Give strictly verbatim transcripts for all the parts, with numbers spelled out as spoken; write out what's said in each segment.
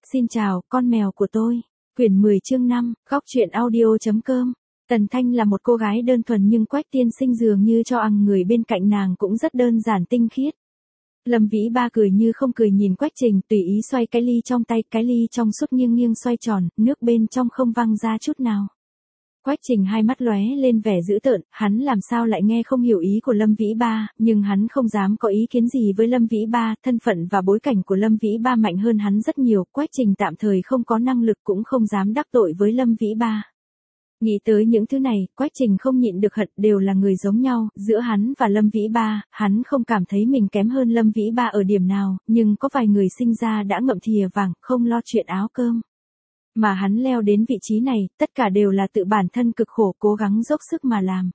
Xin chào, con mèo của tôi. Quyển mười chương năm, góc truyện audio.com. Tần Thanh là một cô gái đơn thuần nhưng Quách tiên sinh dường như cho ăn người bên cạnh nàng cũng rất đơn giản tinh khiết. Lâm Vĩ Ba cười như không cười nhìn Quách Trình, tùy ý xoay cái ly trong tay, cái ly trong suốt nghiêng nghiêng xoay tròn, nước bên trong không văng ra chút nào. Quách Trình hai mắt lóe lên vẻ dữ tợn, hắn làm sao lại nghe không hiểu ý của Lâm Vĩ Ba, nhưng hắn không dám có ý kiến gì với Lâm Vĩ Ba, thân phận và bối cảnh của Lâm Vĩ Ba mạnh hơn hắn rất nhiều, Quách Trình tạm thời không có năng lực cũng không dám đắc tội với Lâm Vĩ Ba. Nghĩ tới những thứ này, Quách Trình không nhịn được hận, đều là người giống nhau, giữa hắn và Lâm Vĩ Ba, hắn không cảm thấy mình kém hơn Lâm Vĩ Ba ở điểm nào, nhưng có vài người sinh ra đã ngậm thìa vàng, không lo chuyện áo cơm. Mà hắn leo đến vị trí này, tất cả đều là tự bản thân cực khổ cố gắng dốc sức mà làm.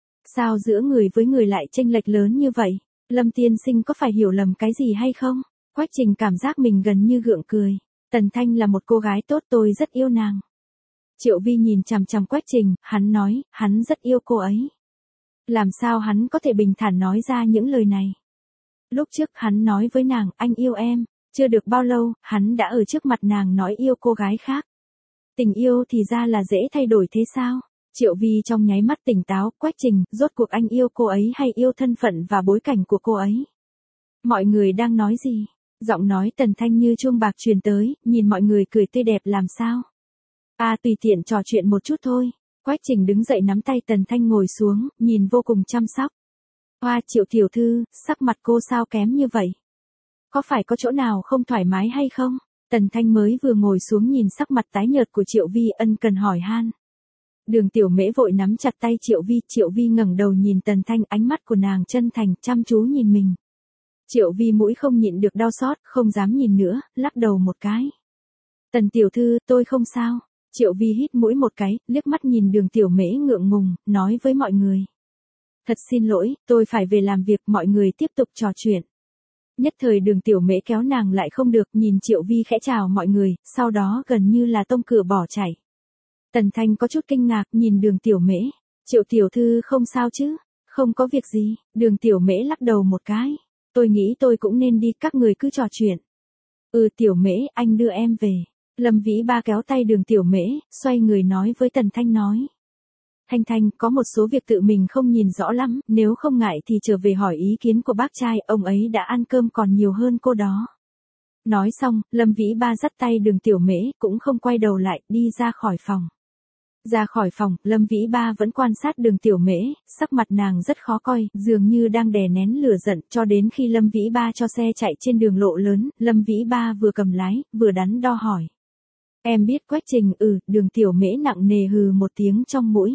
Sao giữa người với người lại chênh lệch lớn như vậy? Lâm tiên sinh có phải hiểu lầm cái gì hay không? Quách Trình cảm giác mình gần như gượng cười. Tần Thanh là một cô gái tốt, tôi rất yêu nàng. Triệu Vi nhìn chằm chằm Quách Trình, hắn nói, hắn rất yêu cô ấy. Làm sao hắn có thể bình thản nói ra những lời này? Lúc trước hắn nói với nàng, anh yêu em. Chưa được bao lâu, hắn đã ở trước mặt nàng nói yêu cô gái khác. Tình yêu thì ra là dễ thay đổi thế sao? Triệu Vi trong nháy mắt tỉnh táo, Quách Trình, rốt cuộc anh yêu cô ấy hay yêu thân phận và bối cảnh của cô ấy? Mọi người đang nói gì? Giọng nói Tần Thanh như chuông bạc truyền tới, nhìn mọi người cười tươi đẹp làm sao? À tùy tiện trò chuyện một chút thôi. Quách Trình đứng dậy nắm tay Tần Thanh ngồi xuống, nhìn vô cùng chăm sóc. Hoa Triệu tiểu thư, sắc mặt cô sao kém như vậy? Có phải có chỗ nào không thoải mái hay không? Tần Thanh mới vừa ngồi xuống nhìn sắc mặt tái nhợt của Triệu Vi ân cần hỏi han. Đường Tiểu Mễ vội nắm chặt tay Triệu Vi, Triệu Vi ngẩng đầu nhìn Tần Thanh, ánh mắt của nàng chân thành, chăm chú nhìn mình. Triệu Vi mũi không nhịn được đau xót, không dám nhìn nữa, lắc đầu một cái. Tần tiểu thư, tôi không sao. Triệu Vi hít mũi một cái, liếc mắt nhìn Đường Tiểu Mễ ngượng ngùng, nói với mọi người. Thật xin lỗi, tôi phải về làm việc, mọi người tiếp tục trò chuyện. Nhất thời Đường Tiểu Mễ kéo nàng lại không được, nhìn Triệu Vi khẽ chào mọi người, sau đó gần như là tông cửa bỏ chạy. Tần Thanh có chút kinh ngạc nhìn Đường Tiểu Mễ. Triệu tiểu thư không sao chứ? Không có việc gì. Đường Tiểu Mễ lắc đầu một cái. Tôi nghĩ tôi cũng nên đi, các người cứ trò chuyện. Ừ Tiểu Mễ, anh đưa em về. Lâm Vĩ Ba kéo tay Đường Tiểu Mễ, xoay người nói với Tần Thanh nói. Thanh Thanh, có một số việc tự mình không nhìn rõ lắm, nếu không ngại thì trở về hỏi ý kiến của bác trai, ông ấy đã ăn cơm còn nhiều hơn cô đó. Nói xong, Lâm Vĩ Ba dắt tay Đường Tiểu Mễ, cũng không quay đầu lại, đi ra khỏi phòng. Ra khỏi phòng, Lâm Vĩ Ba vẫn quan sát Đường Tiểu Mễ, sắc mặt nàng rất khó coi, dường như đang đè nén lửa giận, cho đến khi Lâm Vĩ Ba cho xe chạy trên đường lộ lớn, Lâm Vĩ Ba vừa cầm lái, vừa đắn đo hỏi. Em biết Quách Trình, ừ, Đường Tiểu Mễ nặng nề hừ một tiếng trong mũi.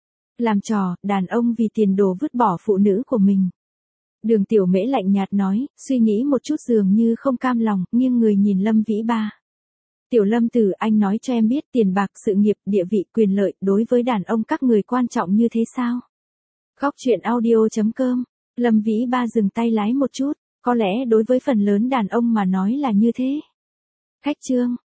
Làm trò, đàn ông vì tiền đồ vứt bỏ phụ nữ của mình. Đường Tiểu Mễ lạnh nhạt nói, suy nghĩ một chút dường như không cam lòng, nghiêng người nhìn Lâm Vĩ Ba. Tiểu Lâm tử, anh nói cho em biết tiền bạc, sự nghiệp, địa vị, quyền lợi, đối với đàn ông các người quan trọng như thế sao? Góc truyện audio.com. Lâm Vĩ Ba dừng tay lái một chút, có lẽ đối với phần lớn đàn ông mà nói là như thế. Khách trương,